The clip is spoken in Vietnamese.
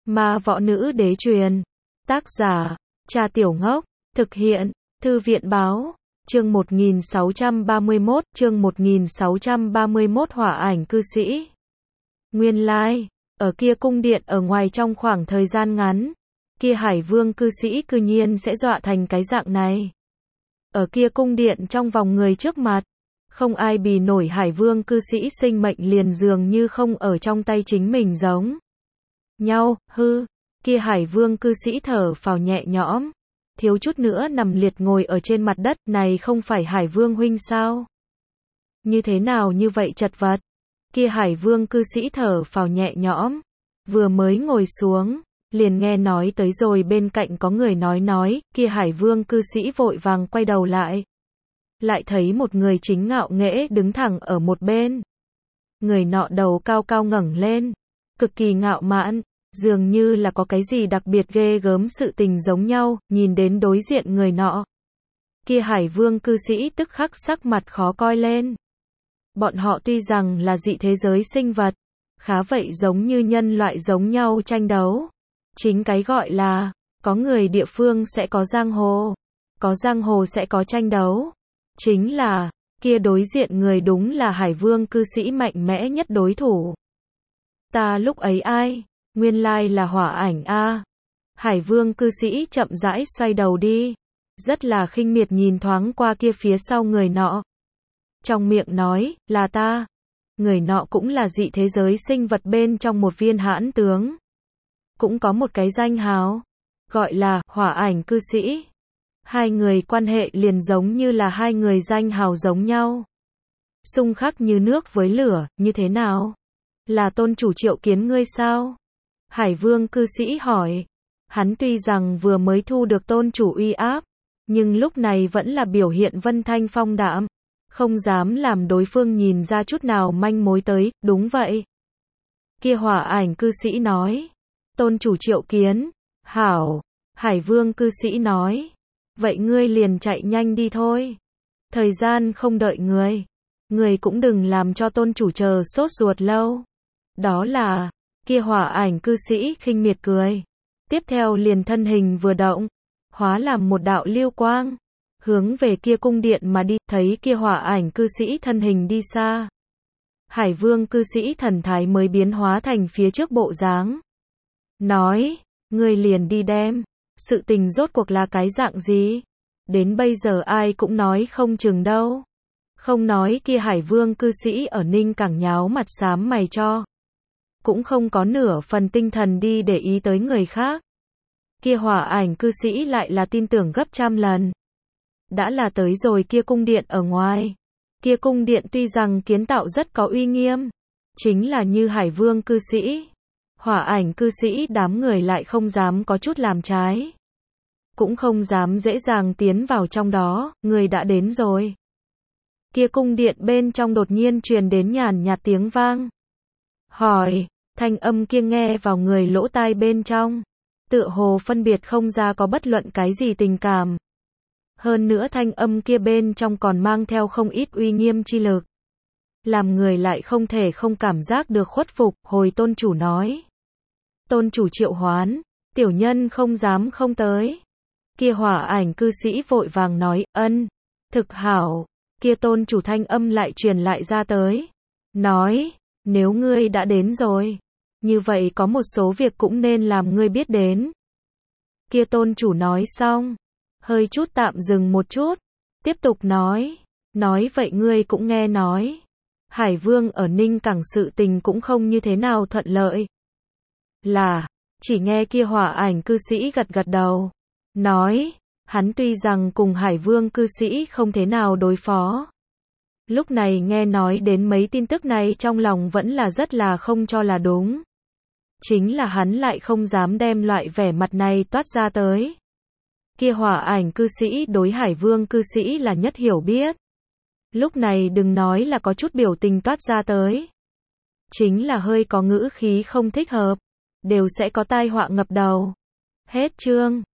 Ma võ nữ đế truyền. Tác giả, Cha Tiểu Ngốc. Thực hiện, Thư viện báo. Chương 1631, chương 1631 Hỏa ảnh cư sĩ. Nguyên lai, ở kia cung điện ở ngoài trong khoảng thời gian ngắn, kia Hải Vương cư sĩ cư nhiên sẽ dọa thành cái dạng này. Ở kia cung điện trong vòng người trước mặt, không ai bì nổi Hải Vương cư sĩ sinh mệnh liền dường như không ở trong tay chính mình giống nhau, kia Hải Vương cư sĩ thở phào nhẹ nhõm, thiếu chút nữa nằm liệt ngồi ở trên mặt đất, này không phải Hải Vương huynh sao? Như thế nào như vậy chật vật? Kia Hải Vương cư sĩ thở phào nhẹ nhõm, vừa mới ngồi xuống, liền nghe nói tới rồi bên cạnh có người nói, kia Hải Vương cư sĩ vội vàng quay đầu lại. Lại thấy một người chính ngạo nghễ đứng thẳng ở một bên. Người nọ đầu cao cao ngẩng lên, cực kỳ ngạo mạn, dường như là có cái gì đặc biệt ghê gớm sự tình giống nhau, nhìn đến đối diện người nọ. Kia Hải Vương cư sĩ tức khắc sắc mặt khó coi lên. Bọn họ tuy rằng là dị thế giới sinh vật, khá vậy giống như nhân loại giống nhau tranh đấu. Chính cái gọi là, có người địa phương sẽ có giang hồ sẽ có tranh đấu. Chính là, kia đối diện người đúng là Hải Vương cư sĩ mạnh mẽ nhất đối thủ. Ta lúc ấy ai? Nguyên lai là Hỏa ảnh a. Hải Vương cư sĩ chậm rãi xoay đầu đi, rất là khinh miệt nhìn thoáng qua kia phía sau người nọ. Trong miệng nói, là ta. Người nọ cũng là dị thế giới sinh vật bên trong một viên hãn tướng. Cũng có một cái danh hào, gọi là Hỏa ảnh cư sĩ. Hai người quan hệ liền giống như là hai người danh hào giống nhau. Xung khắc như nước với lửa, như thế nào? Là tôn chủ triệu kiến ngươi sao? Hải Vương cư sĩ hỏi. Hắn tuy rằng vừa mới thu được tôn chủ uy áp, nhưng lúc này vẫn là biểu hiện vân thanh phong đạm, không dám làm đối phương nhìn ra chút nào manh mối tới, đúng vậy. Kia Hỏa ảnh cư sĩ nói. Tôn chủ triệu kiến. Hảo. Hải Vương cư sĩ nói. Vậy ngươi liền chạy nhanh đi thôi. Thời gian không đợi ngươi. Ngươi cũng đừng làm cho tôn chủ chờ sốt ruột lâu. Đó là, kia Hỏa ảnh cư sĩ khinh miệt cười. Tiếp theo liền thân hình vừa động, hóa làm một đạo lưu quang, hướng về kia cung điện mà đi, thấy kia Hỏa ảnh cư sĩ thân hình đi xa. Hải Vương cư sĩ thần thái mới biến hóa thành phía trước bộ dáng. Nói, ngươi liền đi đem. Sự tình rốt cuộc là cái dạng gì? Đến bây giờ ai cũng nói không chừng đâu. Không nói kia Hải Vương cư sĩ ở Ninh Cảng nháo mặt xám mày cho. Cũng không có nửa phần tinh thần đi để ý tới người khác. Kia Hỏa ảnh cư sĩ lại là tin tưởng gấp trăm lần. Đã là tới rồi kia cung điện ở ngoài. Kia cung điện tuy rằng kiến tạo rất có uy nghiêm, chính là như Hải Vương cư sĩ, Hỏa ảnh cư sĩ đám người lại không dám có chút làm trái. Cũng không dám dễ dàng tiến vào trong đó, người đã đến rồi. Kia cung điện bên trong đột nhiên truyền đến nhàn nhạt tiếng vang. Hỏi, thanh âm kia nghe vào người lỗ tai bên trong. Tựa hồ phân biệt không ra có bất luận cái gì tình cảm. Hơn nữa thanh âm kia bên trong còn mang theo không ít uy nghiêm chi lực. Làm người lại không thể không cảm giác được khuất phục, hồi tôn chủ nói. Tôn chủ triệu hoán, tiểu nhân không dám không tới. Kia Hỏa ảnh cư sĩ vội vàng nói, ân, thực hảo. Kia tôn chủ thanh âm lại truyền lại ra tới. Nói, nếu ngươi đã đến rồi, như vậy có một số việc cũng nên làm ngươi biết đến. Kia tôn chủ nói xong, hơi chút tạm dừng một chút, tiếp tục nói vậy ngươi cũng nghe nói. Hải Vương ở Ninh Cảng sự tình cũng không như thế nào thuận lợi. Là, chỉ nghe kia Hỏa ảnh cư sĩ gật gật đầu. Nói, hắn tuy rằng cùng Hải Vương cư sĩ không thế nào đối phó. Lúc này nghe nói đến mấy tin tức này trong lòng vẫn là rất là không cho là đúng. Chính là hắn lại không dám đem loại vẻ mặt này toát ra tới. Kia Hỏa ảnh cư sĩ đối Hải Vương cư sĩ là nhất hiểu biết. Lúc này đừng nói là có chút biểu tình toát ra tới. Chính là hơi có ngữ khí không thích hợp, đều sẽ có tai họa ngập đầu. Hết chương.